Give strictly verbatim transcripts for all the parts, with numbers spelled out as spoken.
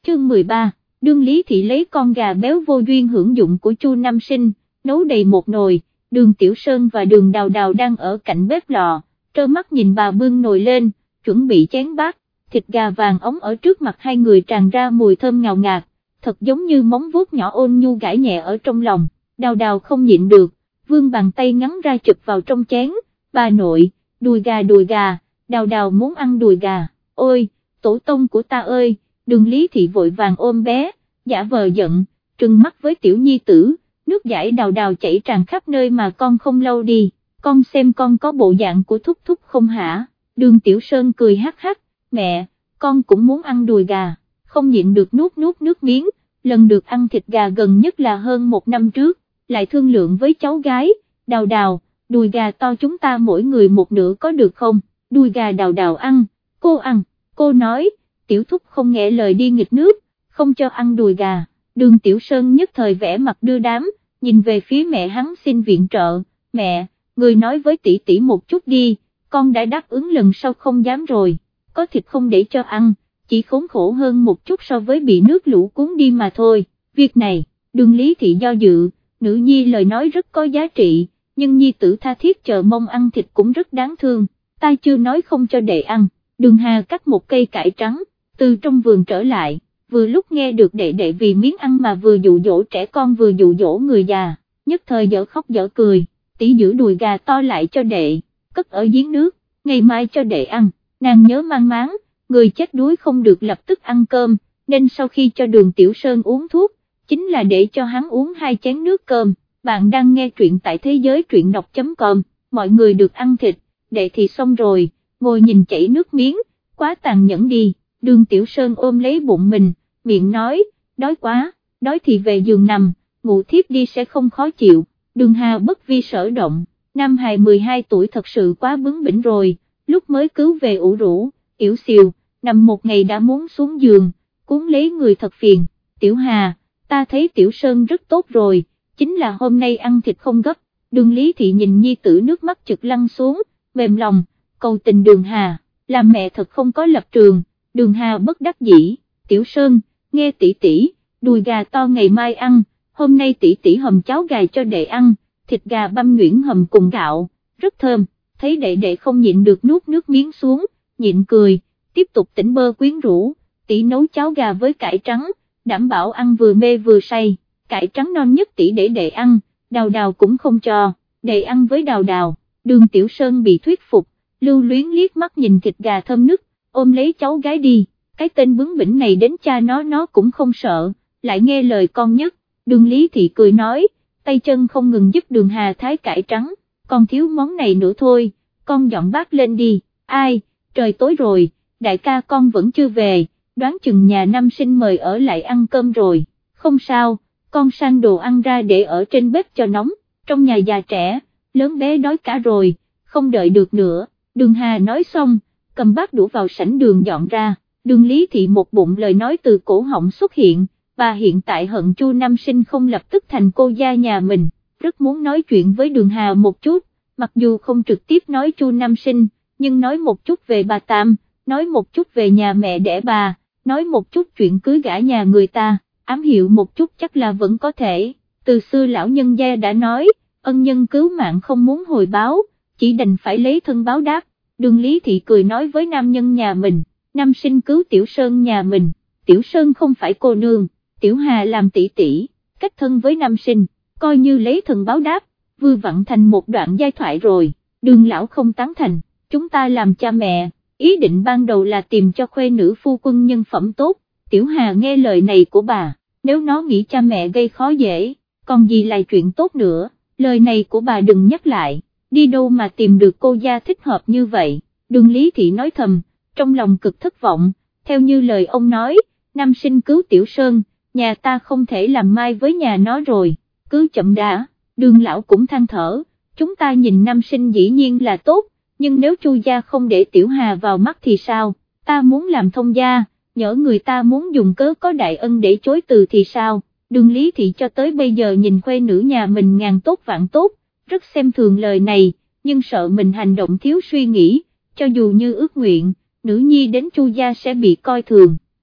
chương mười ba, Đương Lý Thị lấy con gà béo vô duyên hưởng dụng của Chu Nam Sinh, nấu đầy một nồi. Đường Tiểu Sơn và Đường Đào Đào đang ở cạnh bếp lò, trơ mắt nhìn bà bưng nồi lên, chuẩn bị chén bát, thịt gà vàng óng ở trước mặt hai người tràn ra mùi thơm ngào ngạt, thật giống như móng vuốt nhỏ ôn nhu gãi nhẹ ở trong lòng. Đào Đào không nhịn được, vươn bàn tay ngắn ra chụp vào trong chén. Bà nội, đùi gà đùi gà, Đào Đào muốn ăn đùi gà, ôi, tổ tông của ta ơi. Đường Lý Thị vội vàng ôm bé, giả vờ giận, trừng mắt với tiểu nhi tử, nước dãi Đào Đào chảy tràn khắp nơi mà con không lau đi, con xem con có bộ dạng của thúc thúc không hả? Đường Tiểu Sơn cười hắc hắc, mẹ, con cũng muốn ăn đùi gà, không nhịn được nuốt nuốt nước miếng, lần được ăn thịt gà gần nhất là hơn một năm trước, lại thương lượng với cháu gái, Đào Đào, đùi gà to chúng ta mỗi người một nửa có được không? Đùi gà Đào Đào ăn, cô ăn, cô nói, tiểu thúc không nghe lời đi nghịch nước, không cho ăn đùi gà. Đường Tiểu Sơn nhất thời vẻ mặt đưa đám, nhìn về phía mẹ hắn xin viện trợ, mẹ, người nói với tỷ tỷ một chút đi, con đã đáp ứng lần sau không dám rồi, có thịt không để cho ăn, chỉ khốn khổ hơn một chút so với bị nước lũ cuốn đi mà thôi. Việc này, Đường Lý Thị do dự, nữ nhi lời nói rất có giá trị, nhưng nhi tử tha thiết chờ mong ăn thịt cũng rất đáng thương, ta chưa nói không cho đệ ăn. Đường Hà cắt một cây cải trắng, từ trong vườn trở lại, vừa lúc nghe được đệ đệ vì miếng ăn mà vừa dụ dỗ trẻ con vừa dụ dỗ người già, nhất thời dở khóc dở cười, tỷ giữ đùi gà to lại cho đệ, cất ở giếng nước, ngày mai cho đệ ăn. Nàng nhớ mang máng, người chết đuối không được lập tức ăn cơm, nên sau khi cho Đường Tiểu Sơn uống thuốc, chính là để cho hắn uống hai chén nước cơm. Bạn đang nghe truyện tại thế giới truyện đọc chấm com, mọi người được ăn thịt, đệ thì xong rồi, ngồi nhìn chảy nước miếng, quá tàn nhẫn đi. Đường Tiểu Sơn ôm lấy bụng mình, miệng nói, đói quá, đói thì về giường nằm, ngủ thiếp đi sẽ không khó chịu. Đường Hà bất vi sở động, Nam Hài mười hai tuổi thật sự quá bướng bỉnh rồi, lúc mới cứu về ủ rũ, yểu xìu, nằm một ngày đã muốn xuống giường, cuốn lấy người thật phiền. Tiểu Hà, ta thấy Tiểu Sơn rất tốt rồi, chính là hôm nay ăn thịt không gấp. Đường Lý Thị nhìn nhi tử nước mắt chực lăn xuống, mềm lòng, cầu tình Đường Hà, làm mẹ thật không có lập trường. Đường Hà bất đắc dĩ, Tiểu Sơn, nghe tỷ tỷ, đùi gà to ngày mai ăn, hôm nay tỷ tỷ hầm cháo gà cho đệ ăn, thịt gà băm nhuyễn hầm cùng gạo, rất thơm. Thấy đệ đệ không nhịn được nuốt nước miếng xuống, nhịn cười, tiếp tục tỉnh bơ quyến rũ, tỷ nấu cháo gà với cải trắng, đảm bảo ăn vừa mê vừa say, cải trắng non nhất tỷ để đệ ăn, Đào Đào cũng không cho, đệ ăn với Đào Đào. Đường Tiểu Sơn bị thuyết phục, lưu luyến liếc mắt nhìn thịt gà thơm nức, ôm lấy cháu gái đi, cái tên bướng bỉnh này đến cha nó nó cũng không sợ, lại nghe lời con nhất. Đường Lý Thị cười nói, tay chân không ngừng giúp Đường Hà thái cải trắng, còn thiếu món này nữa thôi, con dọn bát lên đi. Ai, trời tối rồi, đại ca con vẫn chưa về, đoán chừng nhà Nam Sinh mời ở lại ăn cơm rồi. Không sao, con sang đồ ăn ra để ở trên bếp cho nóng, trong nhà già trẻ, lớn bé đói cả rồi, không đợi được nữa. Đường Hà nói xong, cầm bát đũa vào sảnh đường dọn ra. Đường Lý Thị một bụng lời nói từ cổ họng xuất hiện, bà hiện tại hận Chu Nam Sinh không lập tức thành cô gia nhà mình, rất muốn nói chuyện với Đường Hà một chút, mặc dù không trực tiếp nói Chu Nam Sinh, nhưng nói một chút về bà Tam, nói một chút về nhà mẹ đẻ bà, nói một chút chuyện cưới gả nhà người ta, ám hiệu một chút chắc là vẫn có thể. Từ xưa lão nhân gia đã nói, ân nhân cứu mạng không muốn hồi báo, chỉ đành phải lấy thân báo đáp. Đường Lý Thị cười nói với nam nhân nhà mình, Nam Sinh cứu Tiểu Sơn nhà mình, Tiểu Sơn không phải cô nương, Tiểu Hà làm tỷ tỷ, cách thân với Nam Sinh, coi như lấy thân báo đáp, vừa vặn thành một đoạn giai thoại rồi. Đường lão không tán thành, chúng ta làm cha mẹ, ý định ban đầu là tìm cho khuê nữ phu quân nhân phẩm tốt. Tiểu Hà nghe lời này của bà, nếu nó nghĩ cha mẹ gây khó dễ, còn gì là chuyện tốt nữa, lời này của bà đừng nhắc lại, đi đâu mà tìm được cô gia thích hợp như vậy. Đường Lý Thị nói thầm, trong lòng cực thất vọng, theo như lời ông nói, Nam Sinh cứu Tiểu Sơn, nhà ta không thể làm mai với nhà nó rồi, cứ chậm đã. Đường lão cũng than thở, chúng ta nhìn Nam Sinh dĩ nhiên là tốt, nhưng nếu Chu gia không để Tiểu Hà vào mắt thì sao, ta muốn làm thông gia, nhỡ người ta muốn dùng cớ có đại ân để chối từ thì sao. Đường Lý Thị cho tới bây giờ nhìn khuê nữ nhà mình ngàn tốt vạn tốt, rất xem thường lời này, nhưng sợ mình hành động thiếu suy nghĩ, cho dù như ước nguyện, nữ nhi đến Chu gia sẽ bị coi thường.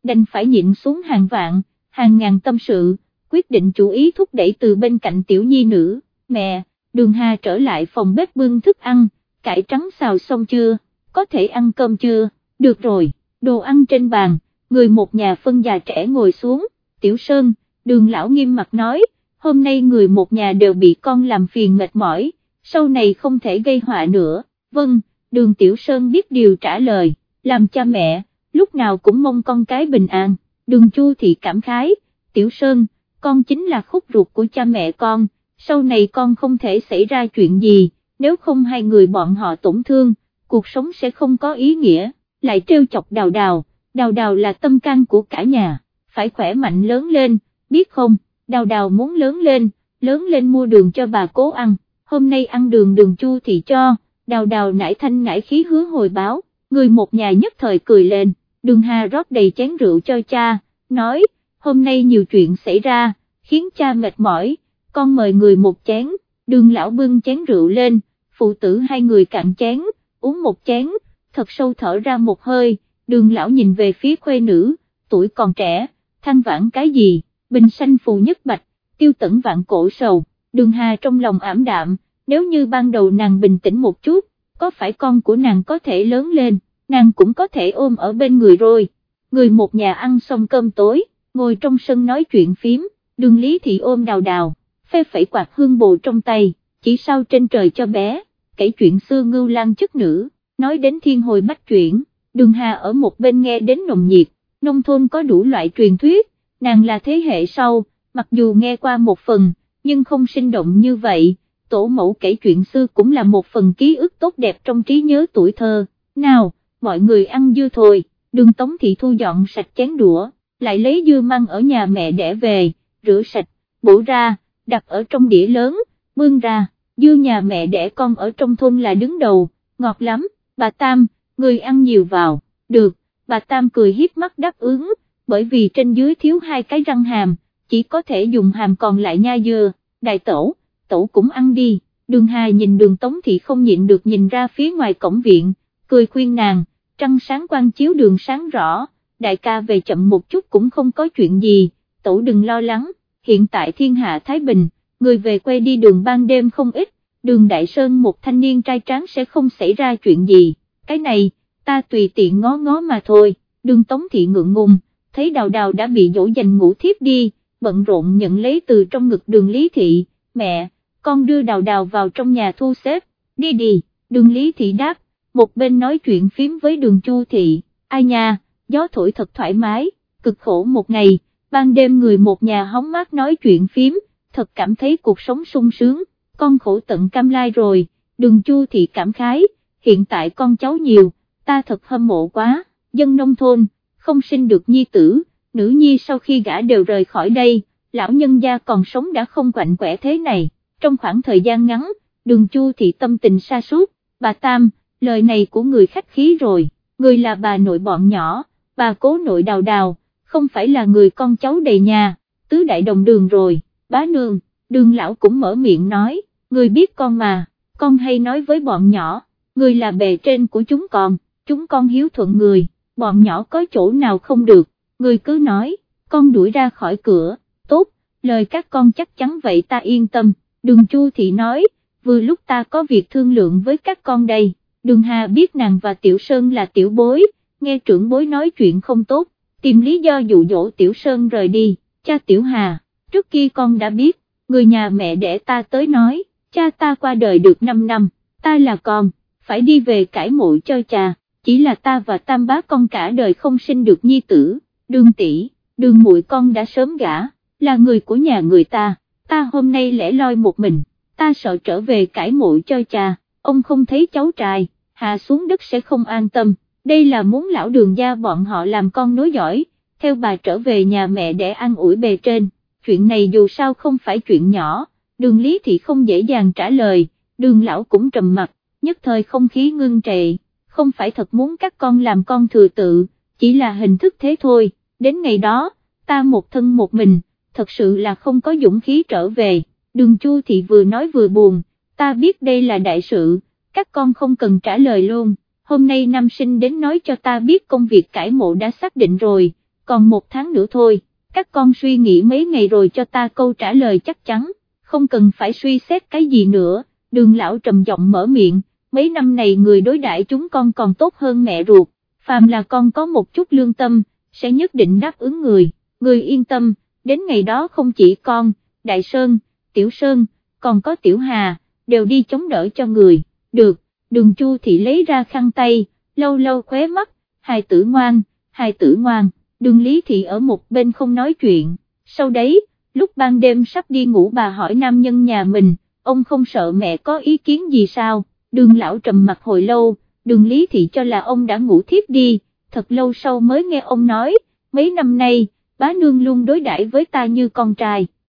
đành phải nhịn xuống hàng vạn, hàng ngàn tâm sự, quyết định chủ ý thúc đẩy từ bên cạnh tiểu nhi nữ. Mẹ, Đường Hà trở lại phòng bếp bưng thức ăn, cải trắng xào xong chưa, có thể ăn cơm chưa, được rồi, đồ ăn trên bàn, người một nhà phân già trẻ ngồi xuống. Tiểu Sơn, Đường lão nghiêm mặt nói, hôm nay người một nhà đều bị con làm phiền mệt mỏi, sau này không thể gây họa nữa. Vâng, Đường Tiểu Sơn biết điều trả lời, làm cha mẹ, lúc nào cũng mong con cái bình an. Đường Chu Thị cảm khái, Tiểu Sơn, con chính là khúc ruột của cha mẹ con, sau này con không thể xảy ra chuyện gì, nếu không hai người bọn họ tổn thương, cuộc sống sẽ không có ý nghĩa. Lại trêu chọc Đào Đào, Đào Đào là tâm can của cả nhà, phải khỏe mạnh lớn lên, biết không? Đào Đào muốn lớn lên, lớn lên mua đường cho bà cố ăn, hôm nay ăn đường Đường Chu Thị cho. Đào Đào nải thanh nải khí hứa hồi báo, người một nhà nhất thời cười lên. Đường Hà rót đầy chén rượu cho cha, nói, hôm nay nhiều chuyện xảy ra, khiến cha mệt mỏi, con mời người một chén. Đường lão bưng chén rượu lên, phụ tử hai người cạn chén, uống một chén, thật sâu thở ra một hơi. Đường lão nhìn về phía khuê nữ, tuổi còn trẻ, than vãn cái gì, bình sanh phù nhất bạch, tiêu tẩn vạn cổ sầu. Đường Hà trong lòng ảm đạm, nếu như ban đầu nàng bình tĩnh một chút, có phải con của nàng có thể lớn lên, nàng cũng có thể ôm ở bên người rồi. Người một nhà ăn xong cơm tối, ngồi trong sân nói chuyện phím. Đường Lý Thị ôm Đào Đào, phe phẩy quạt hương bồ trong tay, chỉ sao trên trời cho bé, kể chuyện xưa ngưu lang chức nữ, nói đến thiên hồi bách chuyển. Đường Hà ở một bên nghe đến nồng nhiệt, nông thôn có đủ loại truyền thuyết, nàng là thế hệ sau, mặc dù nghe qua một phần, nhưng không sinh động như vậy. Tổ mẫu kể chuyện xưa cũng là một phần ký ức tốt đẹp trong trí nhớ tuổi thơ. Nào, mọi người ăn dưa thôi. Đường Tống Thị thu dọn sạch chén đũa, lại lấy dưa măng ở nhà mẹ đẻ về, rửa sạch, bổ ra, đặt ở trong đĩa lớn, bưng ra. Dưa nhà mẹ đẻ con ở trong thôn là đứng đầu, ngọt lắm. Bà Tam, người ăn nhiều vào. Được, bà Tam cười hiếp mắt đáp ứng, bởi vì trên dưới thiếu hai cái răng hàm, chỉ có thể dùng hàm còn lại nha dưa. Đại tẩu, tẩu cũng ăn đi. Đường Hà nhìn Đường Tống Thị không nhịn được nhìn ra phía ngoài cổng viện, cười khuyên nàng, trăng sáng quang chiếu đường sáng rõ, đại ca về chậm một chút cũng không có chuyện gì, tẩu đừng lo lắng, hiện tại thiên hạ thái bình, người về quê đi đường ban đêm không ít, Đường Đại Sơn một thanh niên trai tráng sẽ không xảy ra chuyện gì, cái này, ta tùy tiện ngó ngó mà thôi. Đường Tống Thị ngượng ngùng, thấy Đào Đào đã bị dỗ dành ngủ thiếp đi, bận rộn nhận lấy từ trong ngực Đường Lý Thị, mẹ, con đưa Đào Đào vào trong nhà thu xếp, đi đi. Đường Lý Thị đáp, một bên nói chuyện phím với Đường Chu Thị, ai nha, gió thổi thật thoải mái, cực khổ một ngày, ban đêm người một nhà hóng mát nói chuyện phím, thật cảm thấy cuộc sống sung sướng, con khổ tận cam lai rồi. Đường Chu Thị cảm khái, hiện tại con cháu nhiều, ta thật hâm mộ quá, dân nông thôn, không sinh được nhi tử, nữ nhi sau khi gả đều rời khỏi đây, lão nhân gia còn sống đã không quạnh quẻ thế này. Trong khoảng thời gian ngắn, Đường Chu Thị tâm tình sa sút. Bà Tam, lời này của người khách khí rồi, người là bà nội bọn nhỏ, bà cố nội Đào Đào, không phải là người con cháu đầy nhà, tứ đại đồng Đường rồi. Bá nương, Đường lão cũng mở miệng nói, người biết con mà, con hay nói với bọn nhỏ, người là bề trên của chúng con, chúng con hiếu thuận người, bọn nhỏ có chỗ nào không được, người cứ nói, con đuổi ra khỏi cửa, tốt, lời các con chắc chắn vậy ta yên tâm. Đường Chu Thị nói, vừa lúc ta có việc thương lượng với các con đây. Đường Hà biết nàng và Tiểu Sơn là tiểu bối, nghe trưởng bối nói chuyện không tốt, tìm lý do dụ dỗ Tiểu Sơn rời đi. Cha Tiểu Hà, trước kia con đã biết, người nhà mẹ đẻ ta tới nói, cha ta qua đời được năm năm, ta là con, phải đi về cải mộ cho cha, chỉ là ta và Tam bá con cả đời không sinh được nhi tử. Đường tỷ, Đường muội con đã sớm gả, là người của nhà người ta, ta hôm nay lẻ loi một mình, ta sợ trở về cải mộ cho cha, ông không thấy cháu trai, hạ xuống đất sẽ không an tâm, đây là muốn lão Đường gia bọn họ làm con nối dõi, theo bà trở về nhà mẹ để an ủi bề trên. Chuyện này dù sao không phải chuyện nhỏ. Đường Lý Thị không dễ dàng trả lời, Đường lão cũng trầm mặt, nhất thời không khí ngưng trệ, không phải thật muốn các con làm con thừa tự, chỉ là hình thức thế thôi, đến ngày đó, ta một thân một mình, thật sự là không có dũng khí trở về. Đường Chu Thị vừa nói vừa buồn, ta biết đây là đại sự, các con không cần trả lời luôn, hôm nay nam sinh đến nói cho ta biết công việc cải mộ đã xác định rồi, còn một tháng nữa thôi, các con suy nghĩ mấy ngày rồi cho ta câu trả lời chắc chắn, không cần phải suy xét cái gì nữa. Đường lão trầm giọng mở miệng, mấy năm này người đối đãi chúng con còn tốt hơn mẹ ruột, phàm là con có một chút lương tâm, sẽ nhất định đáp ứng người, người yên tâm, đến ngày đó không chỉ con, Đại Sơn, Tiểu Sơn, còn có Tiểu Hà, đều đi chống đỡ cho người, được. Đường Chu Thị lấy ra khăn tay, lâu lâu khóe mắt, hài tử ngoan, hài tử ngoan. Đường Lý Thị ở một bên không nói chuyện, sau đấy, lúc ban đêm sắp đi ngủ bà hỏi nam nhân nhà mình, ông không sợ mẹ có ý kiến gì sao? Đường lão trầm mặt hồi lâu, Đường Lý Thị cho là ông đã ngủ thiếp đi, thật lâu sau mới nghe ông nói, mấy năm nay, bá nương luôn đối đãi với ta như con trai,